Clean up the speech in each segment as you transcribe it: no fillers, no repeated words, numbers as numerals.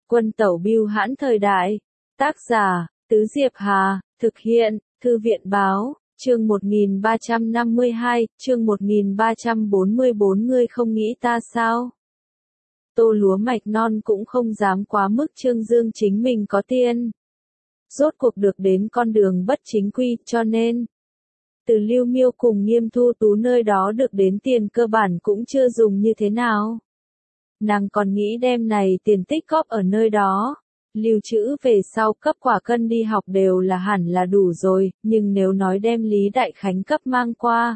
Quân tẩu bưu hãn thời đại. Tác giả, Tứ Diệp Hà, thực hiện, Thư viện báo, chương 1352, chương 1344 ngươi không nghĩ ta sao? Tô lúa mạch non cũng không dám quá mức trương dương chính mình có tiền. Rốt cuộc được đến con đường bất chính quy, cho nên từ Lưu Miêu cùng Nghiêm Thu Tú nơi đó được đến tiền cơ bản cũng chưa dùng như thế nào. Nàng còn nghĩ đem này tiền tích góp ở nơi đó, lưu trữ về sau cấp quả cân đi học đều là hẳn là đủ rồi, nhưng nếu nói đem Lý Đại Khánh cấp mang qua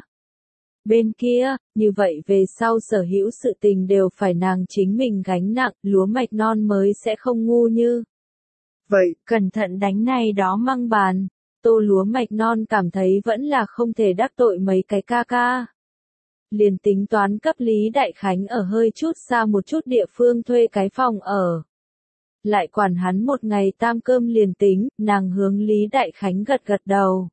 bên kia, như vậy về sau sở hữu sự tình đều phải nàng chính mình gánh nặng, lúa mạch non mới sẽ không ngu như vậy, cẩn thận đánh này đó măng bàn. Tô lúa mạch non cảm thấy vẫn là không thể đắc tội mấy cái ca ca. Liền tính toán cấp Lý Đại Khánh ở hơi chút xa một chút địa phương thuê cái phòng ở. Lại quản hắn một ngày tam cơm liền tính, nàng hướng Lý Đại Khánh gật gật đầu.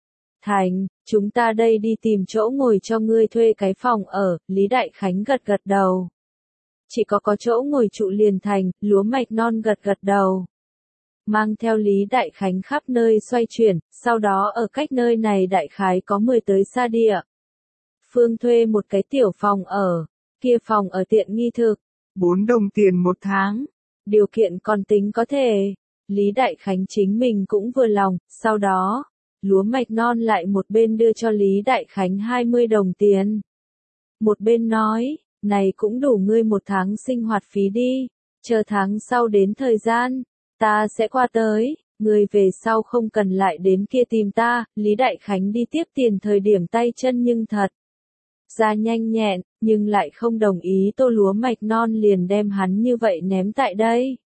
Thành, chúng ta đây đi tìm chỗ ngồi cho ngươi thuê cái phòng ở, Lý Đại Khánh gật gật đầu. Chỉ có chỗ ngồi trụ liền thành, lúa mạch non gật gật đầu. Mang theo Lý Đại Khánh khắp nơi xoay chuyển, sau đó ở cách nơi này đại khái có 10 tới xa địa. Phương thuê một cái tiểu phòng ở, kia phòng ở tiện nghi thực, 4 đồng tiền một tháng, điều kiện còn tính có thể. Lý Đại Khánh chính mình cũng vừa lòng, sau đó, lúa mạch non lại một bên đưa cho Lý Đại Khánh 20 đồng tiền. Một bên nói, này cũng đủ ngươi một tháng sinh hoạt phí đi, chờ tháng sau đến thời gian, ta sẽ qua tới, ngươi về sau không cần lại đến kia tìm ta. Lý Đại Khánh đi tiếp tiền thời điểm tay chân nhưng thật ra nhanh nhẹn, nhưng lại không đồng ý. Tô lúa mạch non liền đem hắn như vậy ném tại đây.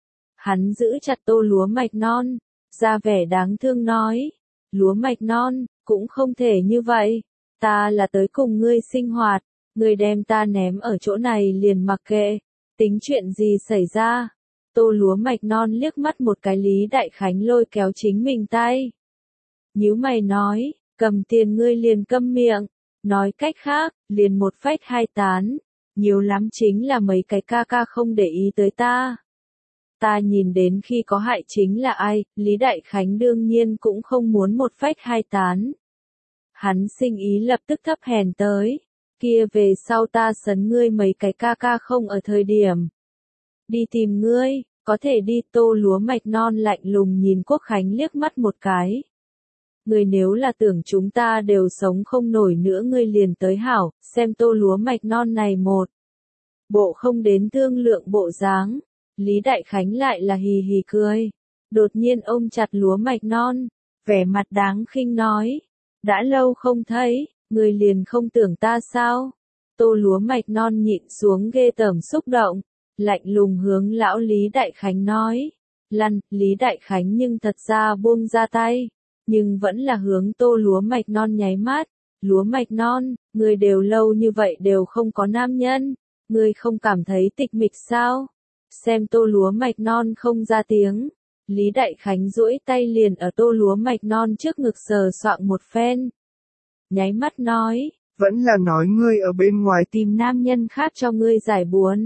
Hắn giữ chặt tô lúa mạch non, ra vẻ đáng thương nói, lúa mạch non, cũng không thể như vậy, ta là tới cùng ngươi sinh hoạt, ngươi đem ta ném ở chỗ này liền mặc kệ, tính chuyện gì xảy ra. Tô lúa mạch non liếc mắt một cái Lý Đại Khánh lôi kéo chính mình tay. Nhíu mày nói, cầm tiền ngươi liền câm miệng, nói cách khác, liền một phách hai tán, nhiều lắm chính là mấy cái ca ca không để ý tới ta. Ta nhìn đến khi có hại chính là ai, Lý Đại Khánh đương nhiên cũng không muốn một phách hai tán. Hắn sinh ý lập tức thấp hèn tới, kia về sau ta sấn ngươi mấy cái ca ca không ở thời điểm. Đi tìm ngươi, có thể đi. Tô lúa mạch non lạnh lùng nhìn Quốc Khánh liếc mắt một cái. Ngươi nếu là tưởng chúng ta đều sống không nổi nữa ngươi liền tới hảo, xem tô lúa mạch non này một bộ không đến thương lượng bộ dáng. Lý Đại Khánh lại là hì hì cười. Đột nhiên ôm chặt lúa mạch non, vẻ mặt đáng khinh nói. Đã lâu không thấy, ngươi liền không tưởng ta sao? Tô lúa mạch non nhịn xuống ghê tởm xúc động, lạnh lùng hướng lão Lý Đại Khánh nói. Lăn, Lý Đại Khánh nhưng thật ra buông ra tay, nhưng vẫn là hướng tô lúa mạch non nháy mắt. Lúa mạch non, ngươi đều lâu như vậy đều không có nam nhân, ngươi không cảm thấy tịch mịch sao? Xem tô lúa mạch non không ra tiếng, Lý Đại Khánh duỗi tay liền ở tô lúa mạch non trước ngực sờ soạng một phen. Nháy mắt nói, vẫn là nói ngươi ở bên ngoài tìm nam nhân khác cho ngươi giải buồn.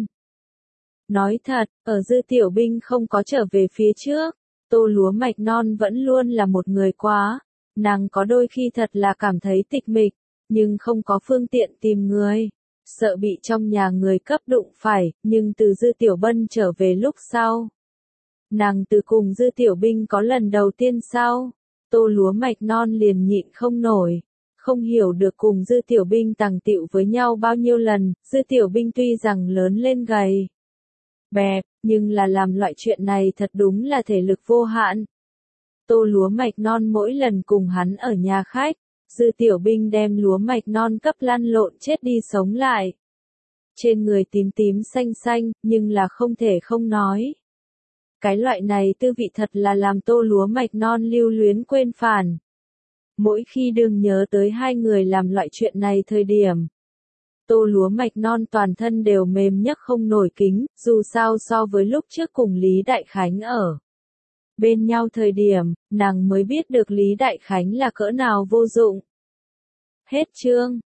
Nói thật, ở Dư Tiểu Binh không có trở về phía trước, tô lúa mạch non vẫn luôn là một người quá, nàng có đôi khi thật là cảm thấy tịch mịch, nhưng không có phương tiện tìm người. Sợ bị trong nhà người cấp đụng phải, nhưng từ Dư Tiểu Bân trở về lúc sau. Nàng từ cùng Dư Tiểu Binh có lần đầu tiên sau, tô lúa mạch non liền nhịn không nổi, không hiểu được cùng Dư Tiểu Binh tàng tiệu với nhau bao nhiêu lần. Dư Tiểu Binh tuy rằng lớn lên gầy bẹp, nhưng là làm loại chuyện này thật đúng là thể lực vô hạn. Tô lúa mạch non mỗi lần cùng hắn ở nhà khách, Dư Tiểu Binh đem lúa mạch non cấp lăn lộn chết đi sống lại. Trên người tím tím xanh xanh, nhưng là không thể không nói. Cái loại này tư vị thật là làm tô lúa mạch non lưu luyến quên phản. Mỗi khi đừng nhớ tới hai người làm loại chuyện này thời điểm, tô lúa mạch non toàn thân đều mềm nhấc không nổi kính, dù sao so với lúc trước cùng Lý Đại Khánh ở bên nhau thời điểm, nàng mới biết được Lý Đại Khánh là cỡ nào vô dụng. Hết chương.